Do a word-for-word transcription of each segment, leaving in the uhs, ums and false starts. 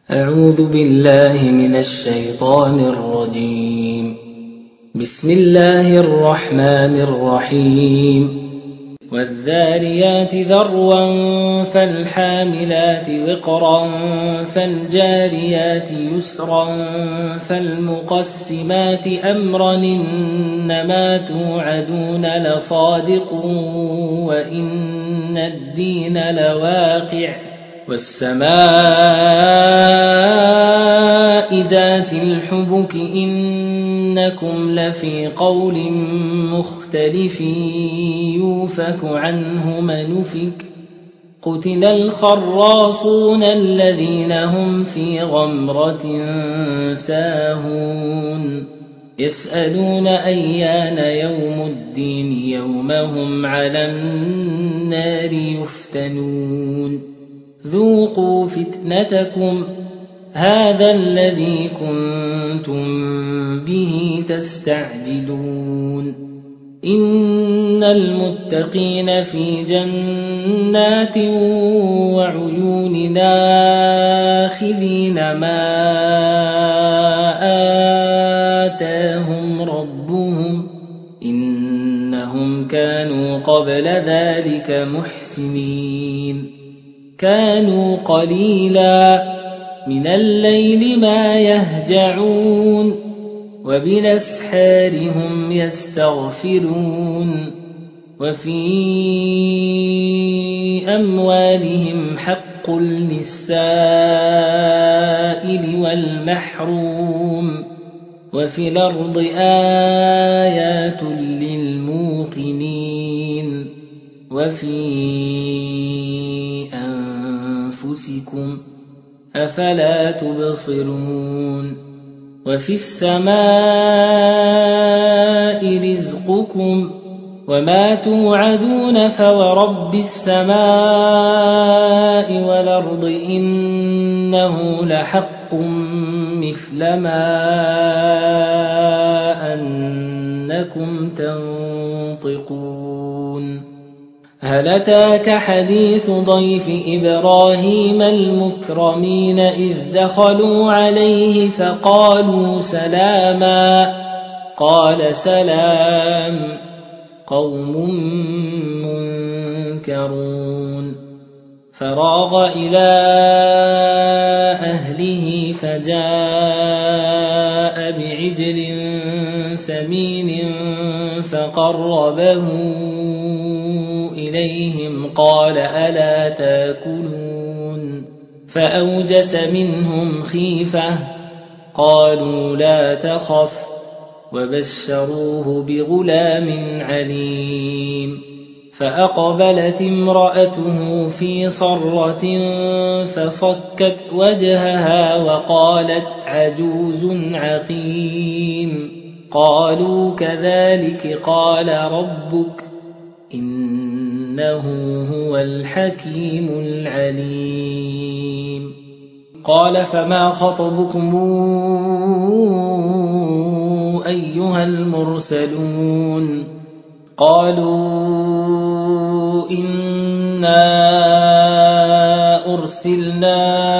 أعوذ بالله من الشيطان الرجيم. بسم الله الرحمن الرحيم. والذاريات ذروا فالحاملات وقرا فالجاريات يسرا فالمقسمات أمرا إنما توعدون لصادق وإن الدين لواقع والسماء ذات الحبك إنكم لفي قول مختلف يوفك عنه من أفك قتل الخراصون الذين هم في غمرة ساهون يسألون أيان يوم الدين يوم هم على النار يفتنون ذوقوا فتنتكم هذا الذي كنتم به تستعجلون إن المتقين في جنات وعيون ناخذين ما آتاهم ربهم إنهم كانوا قبل ذلك محسنين كانوا قليلا من الليل ما يهجعون وبالأسحار هم يستغفرون وفي أموالهم حق للسائل والمحروم وفي الأرض آيات للموقنين وفي أنفسكم أفلا تبصرون وفي السماء رزقكم وما توعدون فورب السماء والأرض إنه لحق مثل ما أنكم تنطقون هل أتاك حديث ضيف إبراهيم المكرمين إذ دخلوا عليه فقالوا سلاما قال سلام قوم منكرون فراغ إلى أهله فجاء بعجل سمين فقربه إليهم قال ألا تاكلون فأوجس منهم خيفة قالوا لا تخف وبشروه بغلام عليم فأقبلت امرأته في صرة فصكت وجهها وقالت عجوز عقيم قالوا كذلك قال ربك إنه هو الحكيم العليم قال فما خطبكم أيها المرسلون قالوا إنا أرسلنا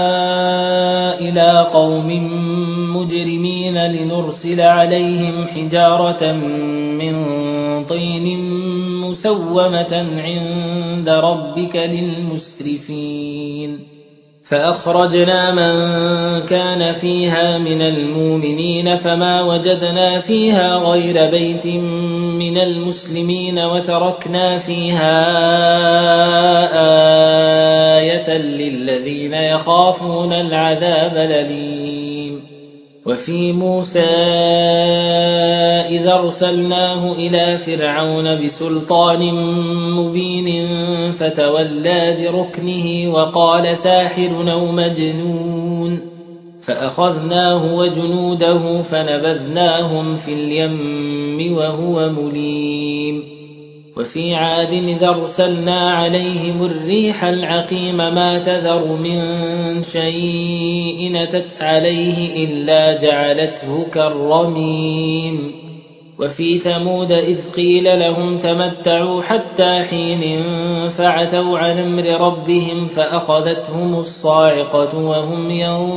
إلى قوم مجرمين لنرسل عليهم حجارة من طين مسومة عند ربك للمسرفين فأخرجنا من كان فيها من المؤمنين فما وجدنا فيها غير بيت من المسلمين وتركنا فيها آية للذين يخافون العذاب الأليم وفي موسى إذا أرسلناه إلى فرعون بسلطان مبين فتولى بركنه وقال ساحر أو مجنون فأخذناه وجنوده فنبذناهم في اليم وهو مليم وفي عاد إذا أرسلنا عليهم الريح العقيم ما تذر من شيء أتت عليه إلا جعلته كالرميم وفي ثمود إذ قيل لهم تمتعوا حتى حين فعتوا عن أمر ربهم فأخذتهم الصاعقة وهم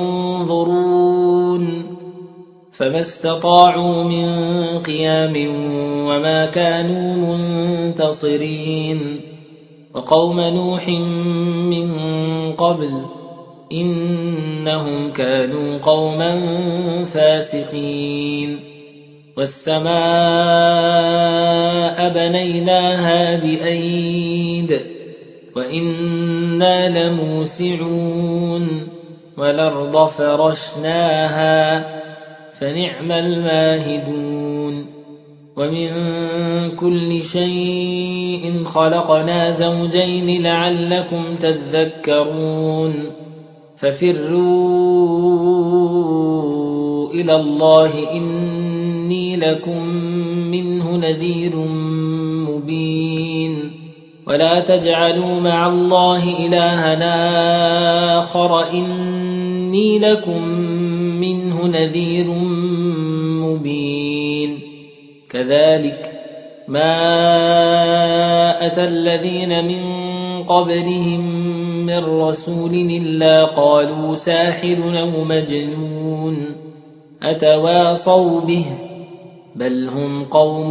ينظرون فما استطاعوا من قيام وما كانوا منتصرين وقوم نوح من قبل إنهم كانوا قوما فاسقين والسماء بنيناها بأيد وإنا لموسعون والأرض فرشناها فنعم الماهدون ومن كل شيء خلقنا زوجين لعلكم تذكرون ففروا إلى الله إني لكم منه نذير مبين ولا تجعلوا مع الله إلهنا آخر إني لكم منه نذير مبين كذلك ما أتى الذين من قبلهم من رسول إلا قالوا ساحر أو مجنون أتواصوا به بل هم قوم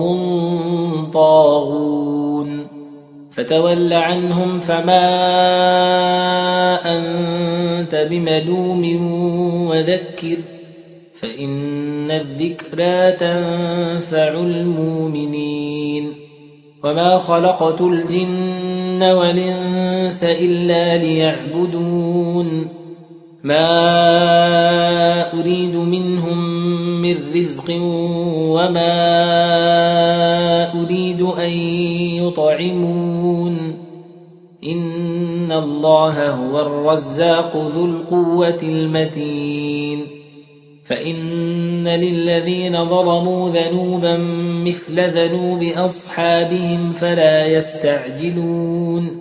طاغون فتول عنهم فما أنت بملوم وذكر فإن الذكرى تنفع المؤمنين وما خلقت الجن والإنس إلا ليعبدون ما أريد منهم من رزق وما أريد أن يطعمون إن الله هو الرزاق ذو القوة المتين فإن للذين ظلموا ذنوبا مثل ذنوب أصحابهم فلا يستعجلون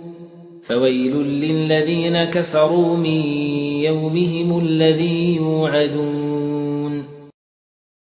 فويل للذين كفروا من يومهم الذي يوعدون